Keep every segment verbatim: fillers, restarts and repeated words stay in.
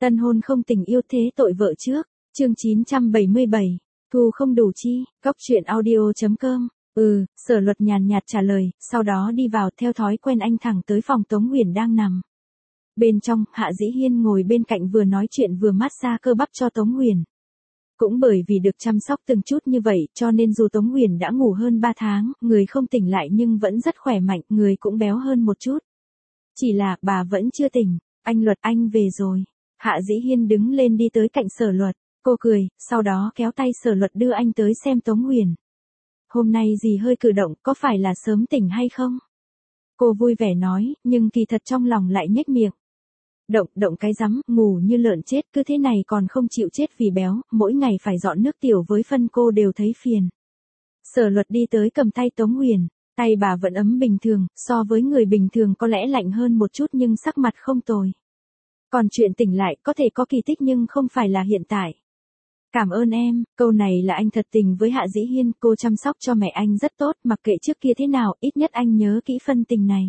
Tân hôn không tình yêu thế tội vợ trước, chương chín trăm bảy mươi bảy, thu không đủ chi, cóc truyện audio.com, ừ, Sở Luật nhàn nhạt trả lời, sau đó đi vào theo thói quen anh thẳng tới phòng Tống Huyền đang nằm. Bên trong, Hạ Dĩ Hiên ngồi bên cạnh vừa nói chuyện vừa massage cơ bắp cho Tống Huyền. Cũng bởi vì được chăm sóc từng chút như vậy cho nên dù Tống Huyền đã ngủ hơn ba tháng, người không tỉnh lại nhưng vẫn rất khỏe mạnh, người cũng béo hơn một chút. Chỉ là bà vẫn chưa tỉnh, anh Luật anh về rồi. Hạ Dĩ Hiên đứng lên đi tới cạnh Sở Luật, cô cười, sau đó kéo tay Sở Luật đưa anh tới xem Tống Huyền. Hôm nay gì hơi cử động, có phải là sớm tỉnh hay không? Cô vui vẻ nói, nhưng kỳ thật trong lòng lại nhếch miệng. Động, động cái rắm, ngủ như lợn chết, cứ thế này còn không chịu chết vì béo, mỗi ngày phải dọn nước tiểu với phân cô đều thấy phiền. Sở Luật đi tới cầm tay Tống Huyền, tay bà vẫn ấm bình thường, so với người bình thường có lẽ lạnh hơn một chút nhưng sắc mặt không tồi. Còn chuyện tỉnh lại có thể có kỳ tích nhưng không phải là hiện tại. Cảm ơn em, câu này là anh thật tình với Hạ Dĩ Hiên, cô chăm sóc cho mẹ anh rất tốt, mặc kệ trước kia thế nào, ít nhất anh nhớ kỹ phân tình này.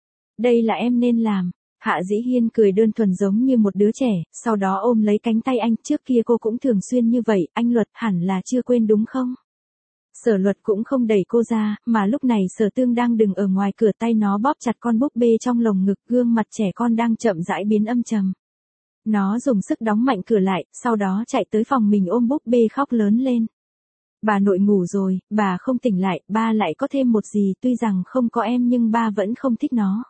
Đây là em nên làm. Hạ Dĩ Hiên cười đơn thuần giống như một đứa trẻ, sau đó ôm lấy cánh tay anh, trước kia cô cũng thường xuyên như vậy, anh Luật hẳn là chưa quên đúng không? Sở Luật cũng không đẩy cô ra, mà lúc này Sở Tương đang đứng ở ngoài cửa, tay nó bóp chặt con búp bê trong lồng ngực, gương mặt trẻ con đang chậm rãi biến âm trầm. Nó dùng sức đóng mạnh cửa lại, sau đó chạy tới phòng mình ôm búp bê khóc lớn lên. Bà nội ngủ rồi, bà không tỉnh lại, ba lại có thêm một gì, tuy rằng không có em nhưng ba vẫn không thích nó.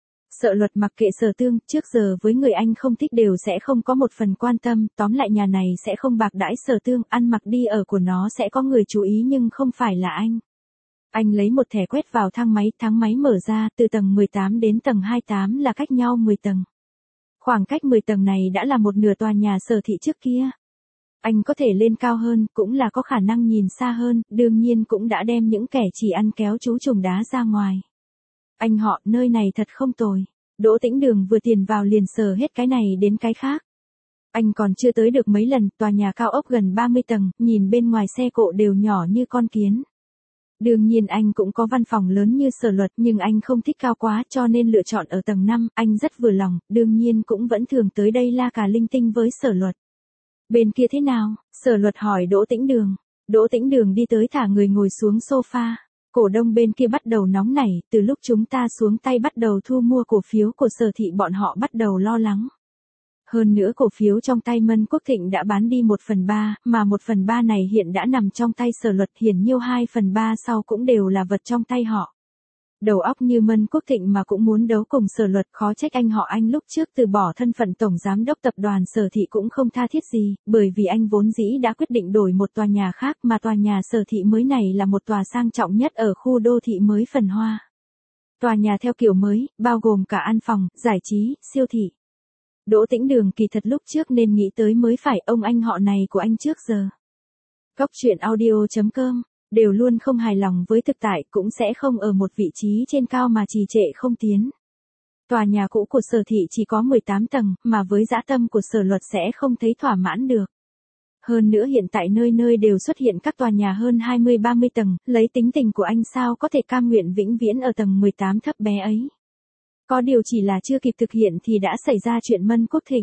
Sở Luật mặc kệ Sở Tương, trước giờ với người anh không thích đều sẽ không có một phần quan tâm, tóm lại nhà này sẽ không bạc đãi Sở Tương, ăn mặc đi ở của nó sẽ có người chú ý nhưng không phải là anh. Anh lấy một thẻ quét vào thang máy, thang máy mở ra, từ tầng mười tám đến tầng hai mươi tám là cách nhau mười tầng. Khoảng cách mười tầng này đã là một nửa tòa nhà Sở thị trước kia. Anh có thể lên cao hơn, cũng là có khả năng nhìn xa hơn, đương nhiên cũng đã đem những kẻ chỉ ăn kéo chú trùng đá ra ngoài. Anh họ, nơi này thật không tồi. Đỗ Tĩnh Đường vừa tiền vào liền sờ hết cái này đến cái khác. Anh còn chưa tới được mấy lần, tòa nhà cao ốc gần ba mươi tầng, nhìn bên ngoài xe cộ đều nhỏ như con kiến. Đương nhiên anh cũng có văn phòng lớn như Sở Luật nhưng anh không thích cao quá cho nên lựa chọn ở tầng năm, anh rất vừa lòng, đương nhiên cũng vẫn thường tới đây la cà linh tinh với Sở Luật. Bên kia thế nào? Sở Luật hỏi Đỗ Tĩnh Đường. Đỗ Tĩnh Đường đi tới thả người ngồi xuống sofa. Cổ đông bên kia bắt đầu nóng nảy, từ lúc chúng ta xuống tay bắt đầu thu mua cổ phiếu của Sở thị bọn họ bắt đầu lo lắng. Hơn nữa cổ phiếu trong tay Mân Quốc Thịnh đã bán đi một phần ba, mà một phần ba này hiện đã nằm trong tay Sở Luật, hiển nhiêu hai phần ba sau cũng đều là vật trong tay họ. Đầu óc như Mân Quốc Thịnh mà cũng muốn đấu cùng Sở Luật, khó trách anh họ anh lúc trước từ bỏ thân phận tổng giám đốc tập đoàn Sở thị cũng không tha thiết gì, bởi vì anh vốn dĩ đã quyết định đổi một tòa nhà khác mà tòa nhà Sở thị mới này là một tòa sang trọng nhất ở khu đô thị mới Phần Hoa. Tòa nhà theo kiểu mới, bao gồm cả ăn phòng, giải trí, siêu thị. Đỗ Tĩnh Đường kỳ thật lúc trước nên nghĩ tới mới phải, ông anh họ này của anh trước giờ. Cóc truyện audio.com, đều luôn không hài lòng với thực tại, cũng sẽ không ở một vị trí trên cao mà trì trệ không tiến. Tòa nhà cũ của Sở thị chỉ có mười tám tầng, mà với dã tâm của Sở Luật sẽ không thấy thỏa mãn được. Hơn nữa hiện tại nơi nơi đều xuất hiện các tòa nhà hơn hai mươi ba mươi tầng, lấy tính tình của anh sao có thể cam nguyện vĩnh viễn ở tầng mười tám thấp bé ấy. Có điều chỉ là chưa kịp thực hiện thì đã xảy ra chuyện Mân Quốc Thịnh.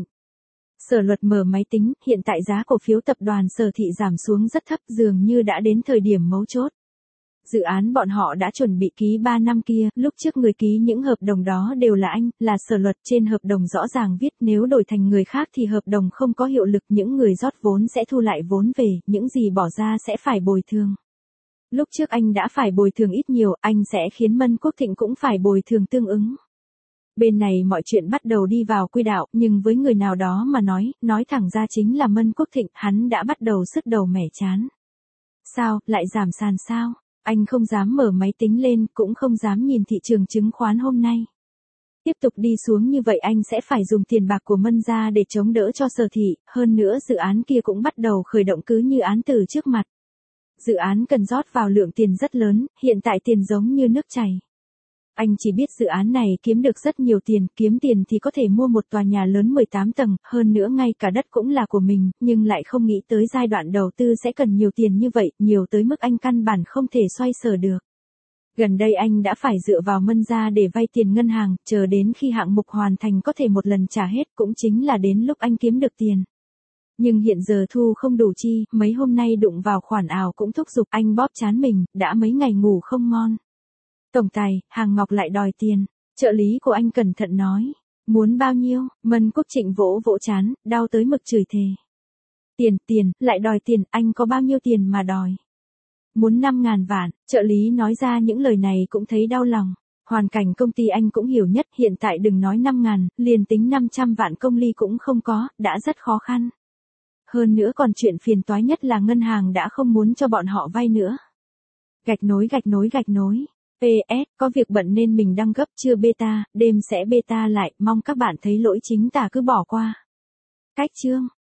Sở Luật mở máy tính, hiện tại giá cổ phiếu tập đoàn Sở thị giảm xuống rất thấp, dường như đã đến thời điểm mấu chốt. Dự án bọn họ đã chuẩn bị ký ba năm kia, lúc trước người ký những hợp đồng đó đều là anh, là Sở Luật, trên hợp đồng rõ ràng viết nếu đổi thành người khác thì hợp đồng không có hiệu lực, những người rót vốn sẽ thu lại vốn về, những gì bỏ ra sẽ phải bồi thường. Lúc trước anh đã phải bồi thường ít nhiều, anh sẽ khiến Mân Quốc Thịnh cũng phải bồi thường tương ứng. Bên này mọi chuyện bắt đầu đi vào quỹ đạo, nhưng với người nào đó mà nói, nói thẳng ra chính là Mân Quốc Thịnh, hắn đã bắt đầu sứt đầu mẻ chán. Sao, lại giảm sàn sao? Anh không dám mở máy tính lên, cũng không dám nhìn thị trường chứng khoán hôm nay. Tiếp tục đi xuống như vậy anh sẽ phải dùng tiền bạc của Mân ra để chống đỡ cho Sở thị, hơn nữa dự án kia cũng bắt đầu khởi động cứ như án từ trước mặt. Dự án cần rót vào lượng tiền rất lớn, hiện tại tiền giống như nước chảy. Anh chỉ biết dự án này kiếm được rất nhiều tiền, kiếm tiền thì có thể mua một tòa nhà lớn mười tám tầng, hơn nữa ngay cả đất cũng là của mình, nhưng lại không nghĩ tới giai đoạn đầu tư sẽ cần nhiều tiền như vậy, nhiều tới mức anh căn bản không thể xoay sở được. Gần đây anh đã phải dựa vào Mân gia để vay tiền ngân hàng, chờ đến khi hạng mục hoàn thành có thể một lần trả hết, cũng chính là đến lúc anh kiếm được tiền. Nhưng hiện giờ thu không đủ chi, mấy hôm nay đụng vào khoản ảo cũng thúc giục anh bóp trán mình, đã mấy ngày ngủ không ngon. Tổng tài, Hàng Ngọc lại đòi tiền. Trợ lý của anh cẩn thận nói. Muốn bao nhiêu? Mân Quốc Trịnh vỗ vỗ trán, đau tới mực chửi thề. Tiền, tiền, lại đòi tiền, anh có bao nhiêu tiền mà đòi? Muốn năm ngàn vạn, trợ lý nói ra những lời này cũng thấy đau lòng. Hoàn cảnh công ty anh cũng hiểu nhất, hiện tại đừng nói năm ngàn, liền tính năm trăm vạn công ly cũng không có, đã rất khó khăn. Hơn nữa còn chuyện phiền toái nhất là ngân hàng đã không muốn cho bọn họ vay nữa. Gạch nối gạch nối gạch nối. pê ét, có việc bận nên mình đang gấp chưa beta, đêm sẽ beta lại, mong các bạn thấy lỗi chính tả cứ bỏ qua. Cách chương.